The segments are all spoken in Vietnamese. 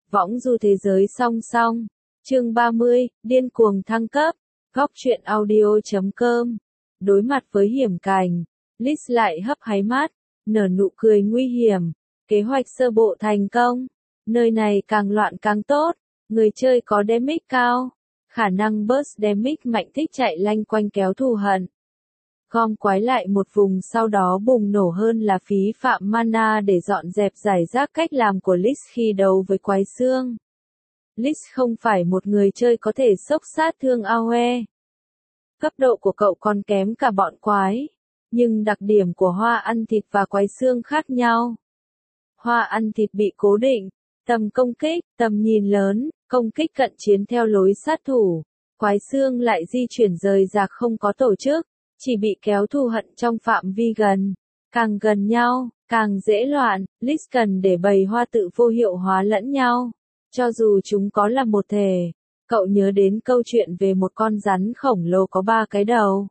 Võng du thế giới song song. Chương 30, điên cuồng thăng cấp. Góc truyện audio.com. Đối mặt với hiểm cảnh, Liz lại hấp háy mắt, nở nụ cười nguy hiểm. Kế hoạch sơ bộ thành công. Nơi này càng loạn càng tốt. Người chơi có damage cao. Khả năng burst damage mạnh thích chạy lanh quanh kéo thù hận. Gom quái lại một vùng sau đó bùng nổ hơn là phí phạm mana để dọn dẹp giải rác cách làm của Liz khi đấu với quái xương. Liz không phải một người chơi có thể sốc sát thương AoE. Cấp độ của cậu còn kém cả bọn quái. Nhưng đặc điểm của hoa ăn thịt và quái xương khác nhau. Hoa ăn thịt bị cố định, tầm công kích, tầm nhìn lớn, công kích cận chiến theo lối sát thủ. Quái xương lại di chuyển rời rạc không có tổ chức, chỉ bị kéo thù hận trong phạm vi gần. Càng gần nhau, càng dễ loạn, Liz cần để bầy hoa tự vô hiệu hóa lẫn nhau. Cho dù chúng có là một thể, cậu nhớ đến câu chuyện về một con rắn khổng lồ có 3 cái đầu.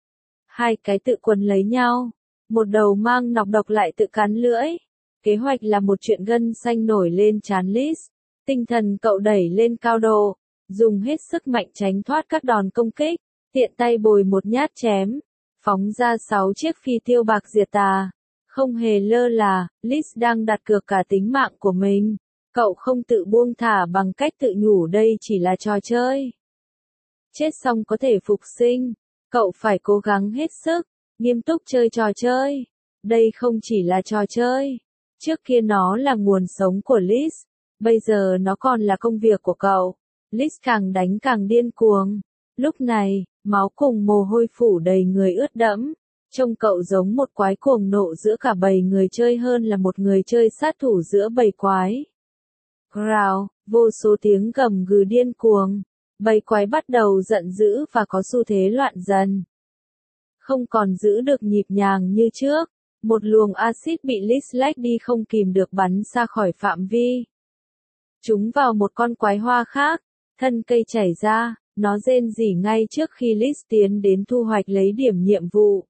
2 cái tự quấn lấy nhau, một đầu mang nọc độc lại tự cắn lưỡi. Kế hoạch là một chuyện gân xanh nổi lên trán Liz. Tinh thần cậu đẩy lên cao độ, dùng hết sức mạnh tránh thoát các đòn công kích, tiện tay bồi một nhát chém, phóng ra 6 chiếc phi tiêu bạc diệt tà. Không hề lơ là, Liz đang đặt cược cả tính mạng của mình. Cậu không tự buông thả bằng cách tự nhủ đây chỉ là trò chơi. Chết xong có thể phục sinh, cậu phải cố gắng hết sức, nghiêm túc chơi trò chơi. Đây không chỉ là trò chơi, trước kia nó là nguồn sống của Liz, bây giờ nó còn là công việc của cậu. Liz càng đánh càng điên cuồng. Lúc này, máu cùng mồ hôi phủ đầy người ướt đẫm. Trông cậu giống một quái cuồng nộ giữa cả bầy người chơi hơn là một người chơi sát thủ giữa bầy quái. Growl, vô số tiếng gầm gừ điên cuồng. Bầy quái bắt đầu giận dữ và có xu thế loạn dần. Không còn giữ được nhịp nhàng như trước. Một luồng axit bị Liz lách đi không kìm được bắn xa khỏi phạm vi. Chúng vào một con quái hoa khác, thân cây chảy ra, nó rên rỉ ngay trước khi Liz tiến đến thu hoạch lấy điểm nhiệm vụ.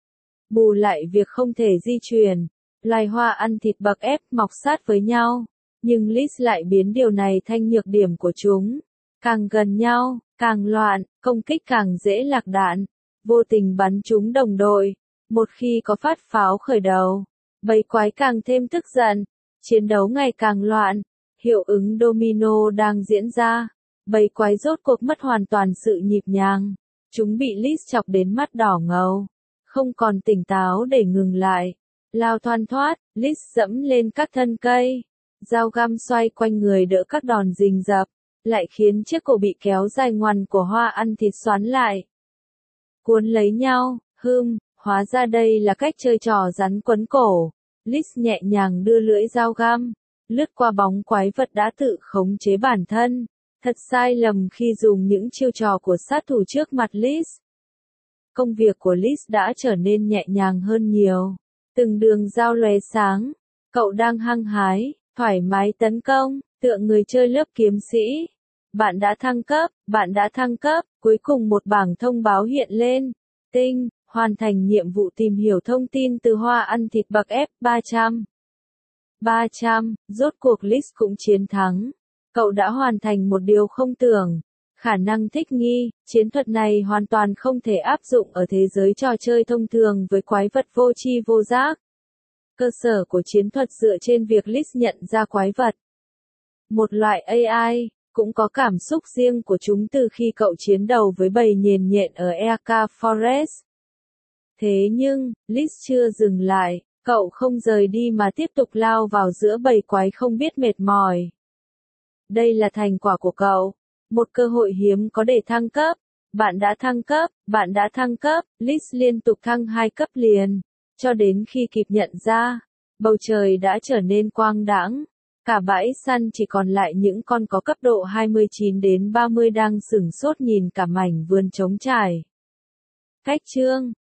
Bù lại việc không thể di chuyển, loài hoa ăn thịt bậc ép mọc sát với nhau, nhưng Liz lại biến điều này thành nhược điểm của chúng. Càng gần nhau, càng loạn, công kích càng dễ lạc đạn, vô tình bắn trúng đồng đội. Một khi có phát pháo khởi đầu, bầy quái càng thêm tức giận, chiến đấu ngày càng loạn, hiệu ứng domino đang diễn ra, bầy quái rốt cuộc mất hoàn toàn sự nhịp nhàng, chúng bị Liz chọc đến mắt đỏ ngầu, không còn tỉnh táo để ngừng lại, lao thoăn thoát, Liz dẫm lên các thân cây, dao găm xoay quanh người đỡ các đòn rình rập, lại khiến chiếc cổ bị kéo dài ngoằn của hoa ăn thịt xoắn lại, cuốn lấy nhau, hóa ra đây là cách chơi trò rắn quấn cổ. Liz nhẹ nhàng đưa lưỡi dao găm, lướt qua bóng quái vật đã tự khống chế bản thân. Thật sai lầm khi dùng những chiêu trò của sát thủ trước mặt Liz. Công việc của Liz đã trở nên nhẹ nhàng hơn nhiều. Từng đường dao lóe sáng, cậu đang hăng hái, thoải mái tấn công, tựa người chơi lớp kiếm sĩ. Bạn đã thăng cấp, cuối cùng một bảng thông báo hiện lên. Tinh, hoàn thành nhiệm vụ tìm hiểu thông tin từ hoa ăn thịt bậc F300. 300, rốt cuộc Liz cũng chiến thắng. Cậu đã hoàn thành một điều không tưởng. Khả năng thích nghi, chiến thuật này hoàn toàn không thể áp dụng ở thế giới trò chơi thông thường với quái vật vô tri vô giác. Cơ sở của chiến thuật dựa trên việc Liz nhận ra quái vật. Một loại AI, cũng có cảm xúc riêng của chúng từ khi cậu chiến đầu với bầy nhện nhện ở Eka Forest. Thế nhưng, Liz chưa dừng lại, cậu không rời đi mà tiếp tục lao vào giữa bầy quái không biết mệt mỏi. Đây là thành quả của cậu, một cơ hội hiếm có để thăng cấp. Bạn đã thăng cấp, Liz liên tục thăng 2 cấp liền, cho đến khi kịp nhận ra, bầu trời đã trở nên quang đãng. Cả bãi săn chỉ còn lại những con có cấp độ 29 đến 30 đang sửng sốt nhìn cả mảnh vườn trống trải. Cách chương